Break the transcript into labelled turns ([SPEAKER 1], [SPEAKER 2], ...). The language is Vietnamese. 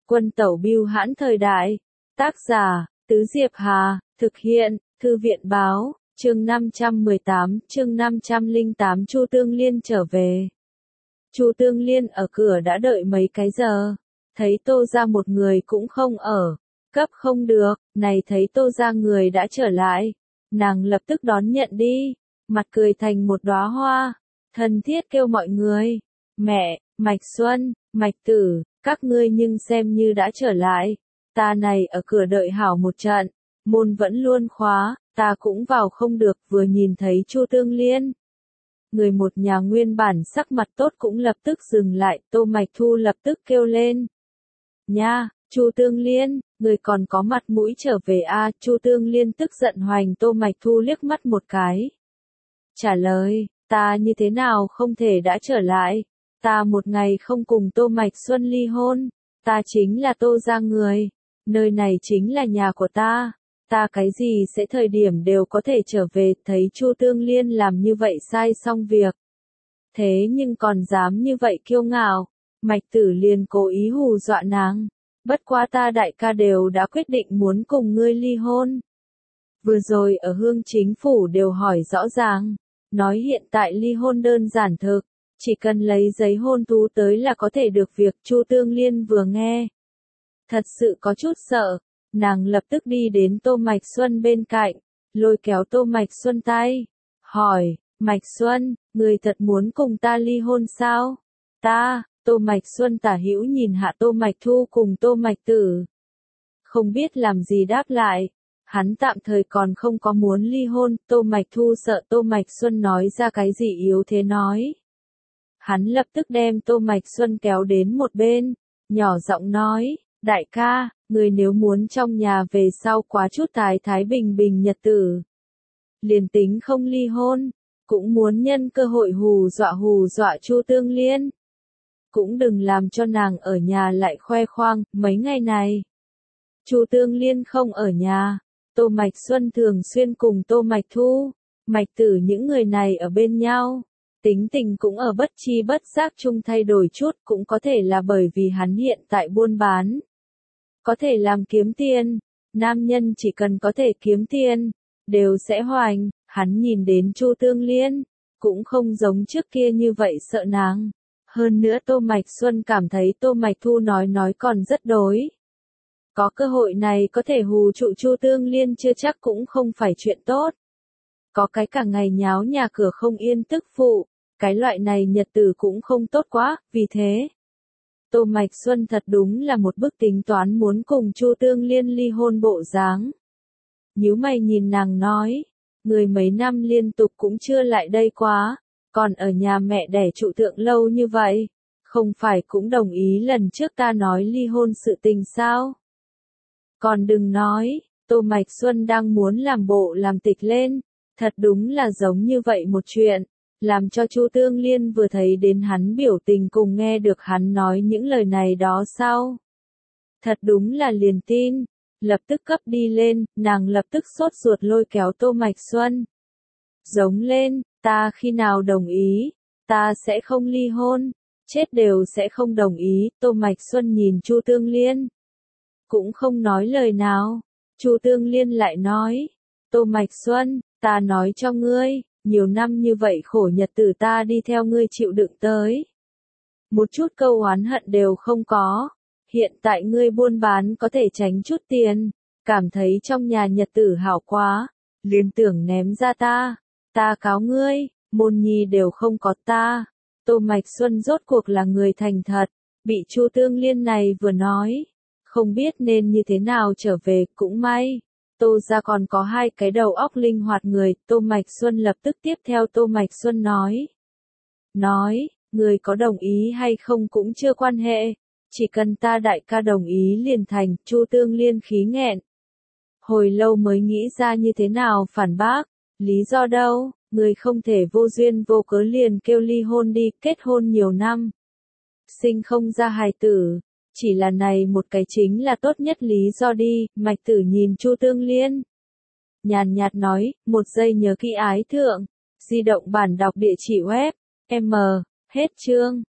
[SPEAKER 1] Quân tẩu bưu hãn thời đại. Tác giả, Tứ Diệp Hà, thực hiện, Thư viện báo, chương 518, chương 508 Chu Tương Liên trở về. Chu Tương Liên ở cửa đã đợi mấy cái giờ, thấy Tô ra một người cũng không ở, cấp không được, này thấy Tô ra người đã trở lại, nàng lập tức đón nhận đi, mặt cười thành một đóa hoa, thân thiết kêu mọi người, mẹ, Mạch Xuân, Mạch Tử, các ngươi nhưng xem như đã trở lại, ta này ở cửa đợi hảo một trận, môn vẫn luôn khóa, ta cũng vào không được, vừa nhìn thấy Chu Tương Liên. Người một nhà nguyên bản sắc mặt tốt cũng lập tức dừng lại, Tô Mạch Thu lập tức kêu lên. Nha, Chu Tương Liên, người còn có mặt mũi trở về a? Chu Tương Liên tức giận hoành Tô Mạch Thu liếc mắt một cái. Trả lời, ta như thế nào không thể đã trở lại, ta một ngày không cùng Tô Mạch Xuân ly hôn, ta chính là Tô gia người, nơi này chính là nhà của ta cái gì sẽ thời điểm đều có thể trở về, thấy Chu Tương Liên làm như vậy sai xong việc. Thế nhưng còn dám như vậy kiêu ngạo, Mạch Tử liền cố ý hù dọa nàng, bất quá ta đại ca đều đã quyết định muốn cùng ngươi ly hôn. Vừa rồi ở Hương Chính Phủ đều hỏi rõ ràng, nói hiện tại ly hôn đơn giản thực, chỉ cần lấy giấy hôn thú tới là có thể được việc. Chu Tương Liên vừa nghe, thật sự có chút sợ. Nàng lập tức đi đến Tô Mạch Xuân bên cạnh, lôi kéo Tô Mạch Xuân tay, hỏi, Mạch Xuân, người thật muốn cùng ta ly hôn sao? Tô Mạch Xuân tả hữu nhìn hạ Tô Mạch Thu cùng Tô Mạch Tử. Không biết làm gì đáp lại, hắn tạm thời còn không có muốn ly hôn, Tô Mạch Thu sợ Tô Mạch Xuân nói ra cái gì yếu thế nói. Hắn lập tức đem Tô Mạch Xuân kéo đến một bên, nhỏ giọng nói, đại ca, người nếu muốn trong nhà về sau quá chút thái bình bình nhật tử. Liền tính không ly hôn, cũng muốn nhân cơ hội hù dọa Chu Tương Liên. Cũng đừng làm cho nàng ở nhà lại khoe khoang, mấy ngày này. Chu Tương Liên không ở nhà, Tô Mạch Xuân thường xuyên cùng Tô Mạch Thu, Mạch Tử những người này ở bên nhau. Tính tình cũng ở bất chi bất giác chung thay đổi chút, cũng có thể là bởi vì hắn hiện tại buôn bán. Có thể làm kiếm tiền, nam nhân chỉ cần có thể kiếm tiền, đều sẽ hoành, hắn nhìn đến Chu Tương Liên, cũng không giống trước kia như vậy sợ nàng. Hơn nữa Tô Mạch Xuân cảm thấy Tô Mạch Thu nói còn rất đối. Có cơ hội này có thể hù trụ Chu Tương Liên chưa chắc cũng không phải chuyện tốt. Có cái cả ngày nháo nhà cửa không yên tức phụ, cái loại này nhật tử cũng không tốt quá, vì thế. Tô Mạch Xuân thật đúng là một bức tính toán muốn cùng Chu Tương Liên ly hôn bộ dáng. Nhíu mày nhìn nàng nói, người mấy năm liên tục cũng chưa lại đây quá, còn ở nhà mẹ đẻ trụ tượng lâu như vậy, không phải cũng đồng ý lần trước ta nói ly hôn sự tình sao? Còn đừng nói, Tô Mạch Xuân đang muốn làm bộ làm tịch lên, thật đúng là giống như vậy một chuyện. Làm cho Chu Tương Liên vừa thấy đến hắn biểu tình cùng nghe được hắn nói những lời này đó sau. Thật đúng là liền tin, lập tức cấp đi lên, nàng lập tức sốt ruột lôi kéo Tô Mạch Xuân. Giống lên, ta khi nào đồng ý, ta sẽ không ly hôn, chết đều sẽ không đồng ý. Tô Mạch Xuân nhìn Chu Tương Liên, cũng không nói lời nào. Chu Tương Liên lại nói, Tô Mạch Xuân, ta nói cho ngươi, nhiều năm như vậy khổ nhật tử ta đi theo ngươi chịu đựng tới. Một chút câu oán hận đều không có. Hiện tại ngươi buôn bán có thể tránh chút tiền, cảm thấy trong nhà nhật tử hảo quá, liền tưởng ném ra ta cáo ngươi, môn nhi đều không có ta. Tô Mạch Xuân rốt cuộc là người thành thật, bị Chu Tương Liên này vừa nói, không biết nên như thế nào trở về, cũng may. Tô ra còn có hai cái đầu óc linh hoạt người, Tô Mạch Xuân lập tức tiếp theo Tô Mạch Xuân nói, người có đồng ý hay không cũng chưa quan hệ, chỉ cần ta đại ca đồng ý liền thành. Chu Tương Liên khí nghẹn. Hồi lâu mới nghĩ ra như thế nào phản bác, lý do đâu, người không thể vô duyên vô cớ liền kêu ly hôn đi, kết hôn nhiều năm. Sinh không ra hài tử. Chỉ là này một cái chính là tốt nhất lý do đi. Mạch Tử nhìn Chu Tương Liên, nhàn nhạt nói, một giây nhớ kỹ ái thượng, di động bản đọc địa chỉ web, m, hết chương.